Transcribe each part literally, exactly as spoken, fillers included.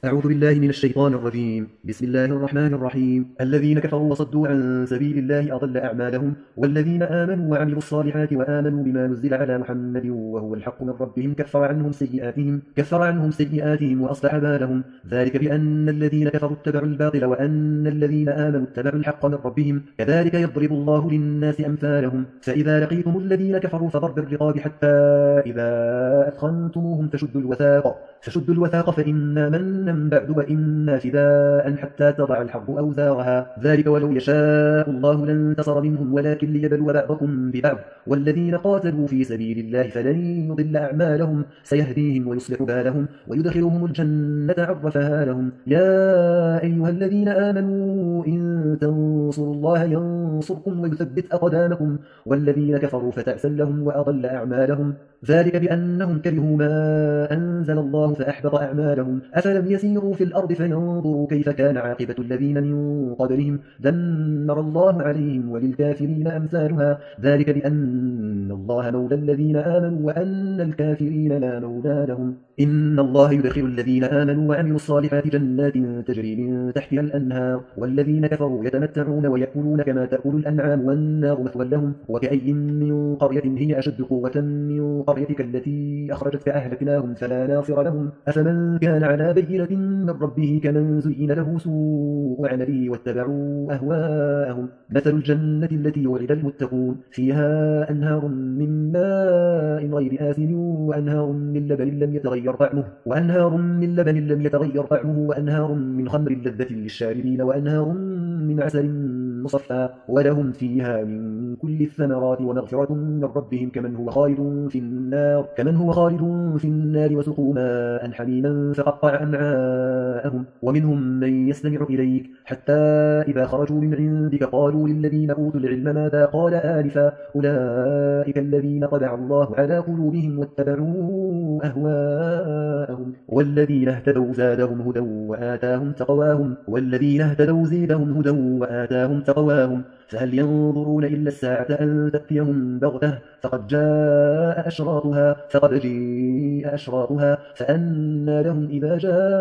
أعوذ بالله من الشيطان الرجيم. بسم الله الرحمن الرحيم. الذين كفروا وصدوا عن سبيل الله أضل أعمالهم، والذين آمنوا وعملوا الصالحات وآمنوا بما نزل على محمد وهو الحق من ربهم كفر عنهم سيئاتهم كفر عنهم سيئاتهم وأصلح بالهم. ذلك بأن الذين كفروا اتبعوا الباطل وأن الذين آمنوا اتبعوا الحق من ربهم، كذلك يضرب الله للناس أمثالهم. فإذا لقيتم الذين كفروا فضرب الرقاب حتى إذا أثخنتموهم فشدوا الوثاق فشدوا الوثاق فإما منا بعد وإما فداء حتى تضع الحرب أوزارها. ذلك ولو يشاء الله لانتصر منهم ولكن ليبلو بعضكم ببعض، والذين قاتلوا في سبيل الله فلن يضل أعمالهم سيهديهم ويصلح بالهم ويدخلهم الجنة عرفها لهم. يا أيها الذين آمنوا إن تنصروا الله ينصركم ويثبت أقدامكم، والذين كفروا فتعسا لهم وأضل أعمالهم. ذلك بأنهم كرهوا ما أنزل الله فأحبط أعمالهم. أفلم يسيروا في الأرض فينظروا كيف كان عاقبة الذين من قبلهم، دمر الله عليهم وللكافرين أمثالها. ذلك بأن الله مولى الذين آمنوا وأن الكافرين لا مولى لهم. إن الله يدخل الذين آمنوا وعملوا الصالحات جنات تجري من تحتها الأنهار، والذين كفروا يتمتعون ويأكلون كما تأكل الأنعام والنار مثوى لهم. وكأي من قرية هي أشد قوة من قريتك التي أخرجتك أهلكناهم فلا ناصر لهم. أفمن كان على بينة من ربه كمن زين له سوء عمله واتبعوا أهواءهم. مثل الجنة التي وعد المتقون فيها أنهار من ماء غير آسن وأنهار من لبن لم يتغير طعمه وأنهار من لبن لم يتغير طعمه وأنهار من خمر لذة للشاربين وأنهار من عسل مصفى ولهم فيها من كل الثمرات ومغفرة من ربهم كمن هو خالد في النار كمن هو خالد في النار وسقوا ماء حميما فقطع أمعاءهم. ومنهم من يستمع إليك حتى إذا خرجوا من عندك قالوا للذين أوتوا العلم ماذا قال آنفا أولئك الذين طبع الله على قلوبهم واتبعوا أهواءهم. والذين اهتدوا زادهم هدى وآتاهم تقواهم والذين اهتدوا زيدهم هدى وآتاهم تقواهم. فهل ينظرون إلا الساعة أن تأتيهم بغتة فقد جاء أشراطها فقد جاء أشراطها فأنى لهم إذا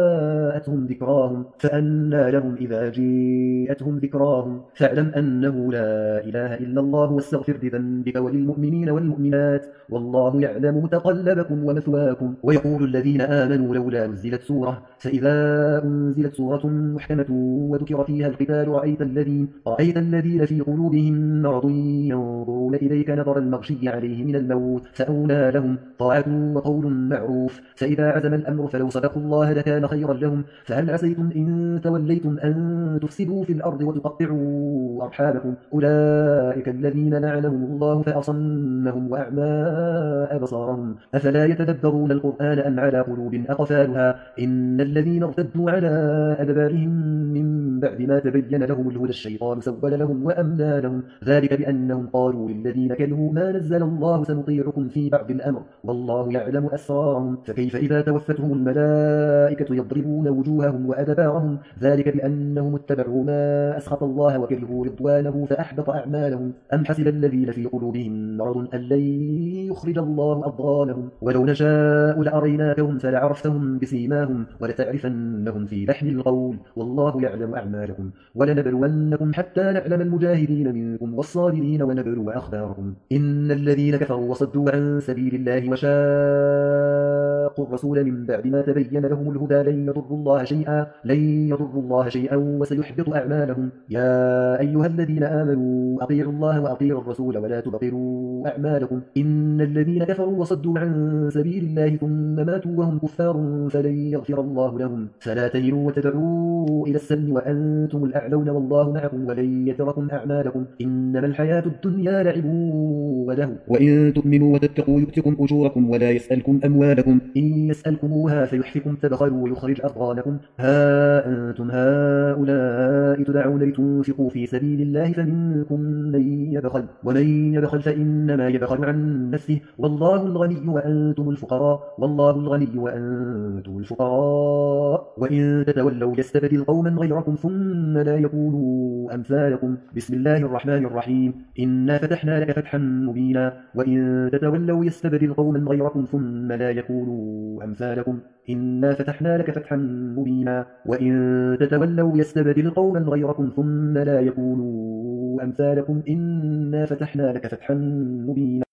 جاءتهم ذكراهم فأنى لهم إذا جاءتهم ذكراهم. فاعلم أنه لا إله إلا الله واستغفر لذنبك وللمؤمنين والمؤمنات والله يعلم متقلبكم ومثواكم. ويقول الذين آمنوا لولا نزلت سورة فإذا أنزلت سورة محكمة وذكر فيها القتال رأيت الذين رأيت الذين في قلوبهم مرض ينظرون إليك نظر المغشي عليه من الموت فأولى لهم طاعة وقول معروف. فإذا عزم الأمر فلو صدقوا الله لكان خيرا لهم. فهل عسيتم إن توليتم أن تفسدوا في الأرض وتقطعوا أرحامكم أولئك الذين لعنهم الله فأصمهم وأعمى أبصارهم أفلا يتدبرون القرآن أم على قلوب أقفالها. إن الذين ارتدوا على أدبارهم من بعد ما تبين لهم الهدى الشيطان سول لهم وأملى لهم. ذلك بأنهم قالوا للذين كرهوا ما نزل الله سنطيعكم في بعض الأمر والله يعلم أسرارهم. فكيف إذا توفتهم الملائكة يضربون وجوههم وأدبارهم. ذلك بأنهم اتبعوا ما أسخط الله وكرهوا رضوانه فأحبط أعمالهم. أم حسب الذين في قلوبهم مرض أن لن يخرج الله أضغانهم. ولو نشاء لأريناكهم فلعرفتهم بسيماهم ولتعرفنهم في لحن القول والله يعلم أعمالكم. ولنبلونكم حتى نعلم المجاهدين منكم والصابرين ونبلو أخباركم. إن الذين كفروا وصدوا عن سبيل الله وشاقوا الرسول من بعد ما تبين لهم الهدى لن يضروا الله شيئا لن يضروا الله شيئا وسيحبط أعمالهم. يا أيها الذين آمنوا أطيعوا الله وأطيعوا الرسول ولا تبطلوا أعمالكم. إن الذين كفروا وصدوا عن سبيل الله ثم ماتوا وهم كفار فلن يغفر الله لهم. فلا تهنوا وتدعوا إلى السلم وأنتم الأعلون والله معكم ولن يتركم أعمالكم. إنما الحياة الدنيا لعب ولهو وإن تؤمنوا وتتقوا يؤتكم أجوركم ولا يسألكم أموالكم إن يسألكموها فيحفكم تبخلوا ويخرج أضغانكم. ها أنتم هؤلاء تدعون لتنفقوا في سبيل الله فمنكم من يبخل ومن يبخل فإنما يبخل عن نفسه والله الغني وأنتم الفقراء والله الغني وأنتم الفقراء. وإن تتولوا يستبدل قوما غيركم ثم لا يكونوا أمثالكم. بسم الله الرحمن الرحيم. إنا فتحنا لك فتحا مبينا. وإن تتولوا يستبدل قوما غيركم ثم لا يكونوا يكونوا أمثالكم إنا فتحنا لك فتحا مبينا وإن تتولوا يستبدل قوما غيركم ثم لا يكونوا أمثالكم إنا فتحنا لك فتحا مبينا.